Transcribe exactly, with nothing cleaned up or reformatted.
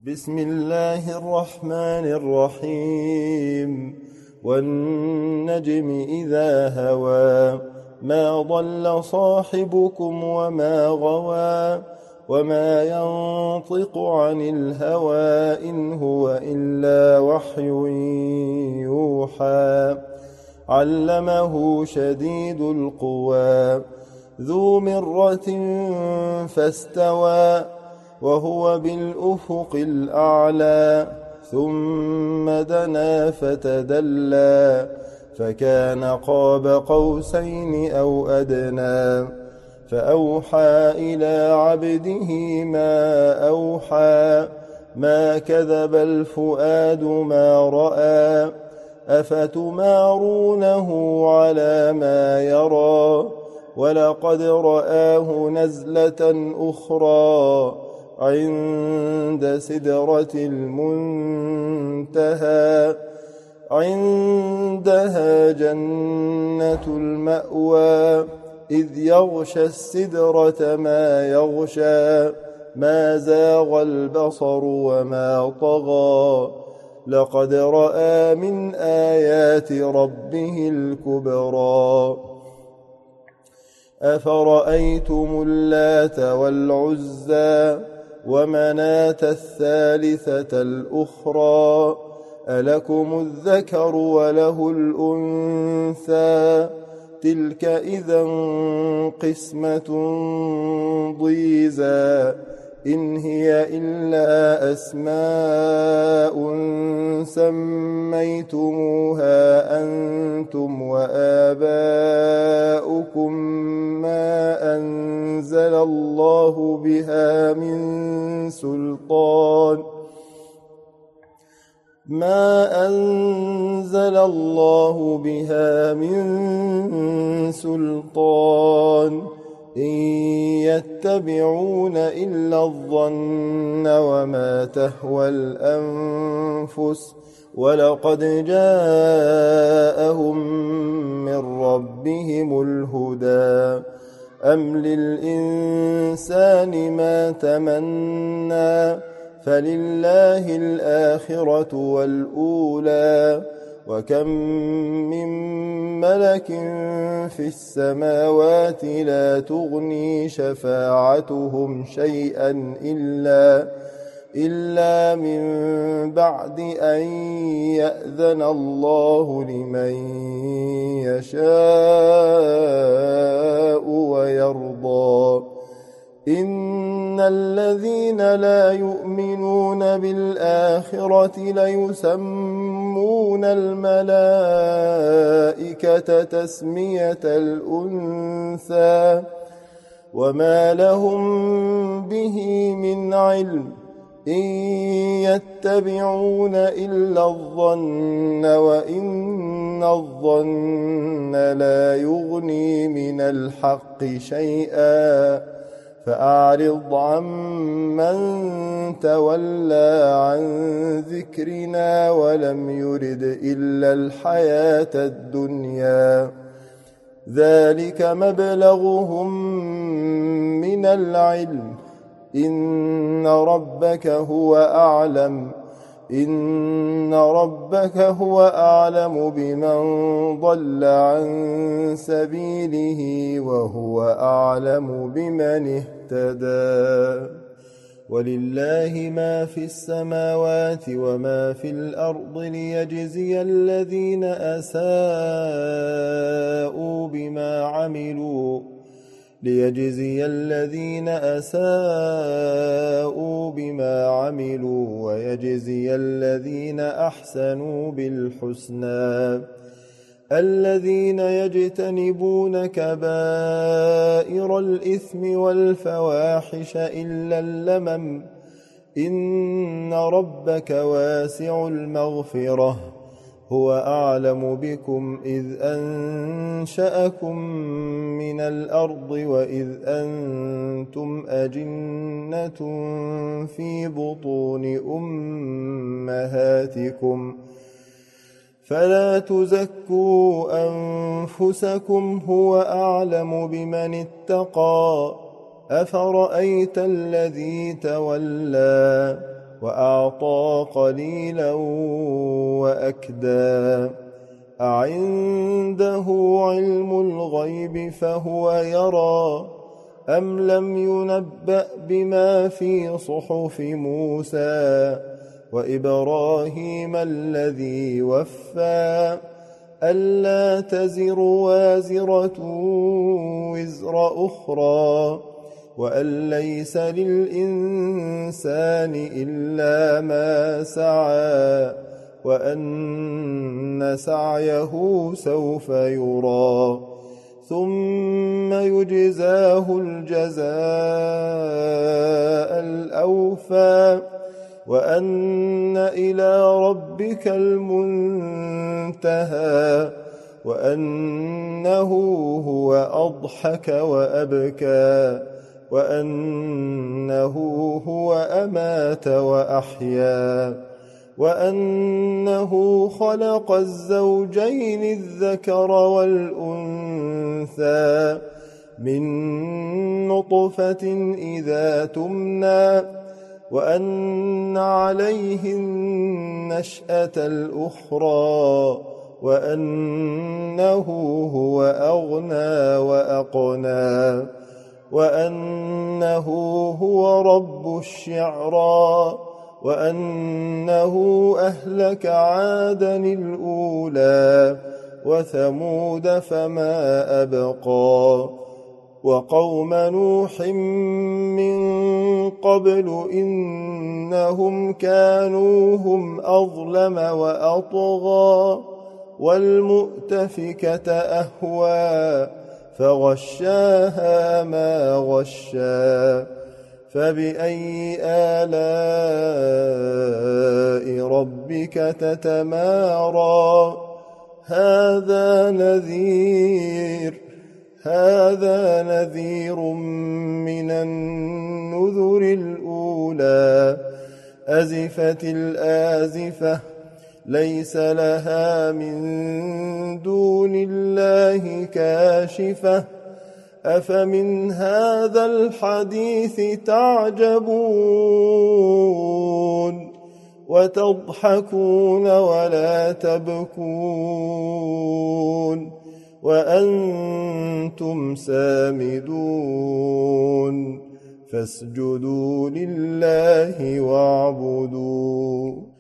بسم الله الرحمن الرحيم والنجم إذا هوى ما ضل صاحبكم وما غوى وما ينطق عن الهوى إن هو إلا وحي يوحى علمه شديد القوى ذو مرة فاستوى وهو بالأفق الأعلى ثم دنا فتدلى فكان قاب قوسين أو أدنى فأوحى إلى عبده ما أوحى ما كذب الفؤاد ما رأى أفتمارونه على ما يرى ولقد رآه نزلة أخرى عند سدرة المنتهى عندها جنة المأوى إذ يغشى السدرة ما يغشى ما زاغ البصر وما طغى لقد رأى من آيات ربه الكبرى أفرأيتم اللات والعزى ومناة الثالثة الأخرى ألكم الذكر وله الأنثى تلك إذا قسمة ضيزى إن هي إلا أسماء سميتموها أنتم وآباؤكم ما أنزل الله بها من سلطان ما أنزل الله بها من سلطان إن يتبعون إلا الظن وما تهوى الأنفس ولقد جاءهم من ربهم الهدى أم للإنسان ما تمنى فلله الآخرة والأولى وكم من ملك في السماوات لا تغني شفاعتهم شيئا إلا, إلا من بعد أن يأذن الله لمن يشاء ويرضى إن الذين لا يؤمنون بالآخرة ليسمون الملائكة تسمية الأنثى وما لهم به من علم إن يتبعون إلا الظن وإن الظن لا يغني من الحق شيئا فأعرض عمن تولى عن ذكرنا ولم يرد إلا الحياة الدنيا ذلك مبلغهم من العلم إن ربك هو أعلم إن ربك هو أعلم بمن ضل عن سبيله وهو أعلم بمن اهتدى ولله ما في السماوات وما في الأرض ليجزي الذين أساءوا بما عملوا ليجزي الذين أساءوا بما عملوا ويجزي الذين أحسنوا بالحسنى الذين يجتنبون كبائر الإثم والفواحش إلا اللمم إن ربك واسع المغفرة هو أعلم بكم إذ أنشأكم من الأرض وإذ أنتم أجنة في بطون أمهاتكم فلا تزكوا أنفسكم هو أعلم بمن اتقى أفرأيت الذي تولى وأعطى قليلا وأكدى أعنده علم الغيب فهو يرى أم لم ينبأ بما في صحف موسى وإبراهيم الذي وفى ألا تزر وازرة وزر أخرى وأن ليس للإنسان إلا ما سعى وأن سعيه سوف يرى ثم يجزاه الجزاء الأوفى وأن إلى ربك المنتهى وأنه هو أضحك وأبكى وأنه هو أمات وأحيا وأنه خلق الزوجين الذكر والأنثى من نطفة إذا تمنى وأن عليه النشأة الأخرى وأنه هو أغنى وأقنى وأنه هو رب الشعرى وأنه أهلك عادا الأولى وثمود فما أبقى وقوم نوح من قبل إنهم كانوا هم أظلم وأطغى والمؤتفكة أهوى فغشاها ما غشى فبأي آلاء ربك تتمارى هذا نذير هذا نذير من النذر الأولى أزفت الآزفة ليس لها من دون الله كاشفة أفمن هذا الحديث تعجبون وتضحكون ولا تبكون وأنتم سامدون فاسجدوا لله واعبدوا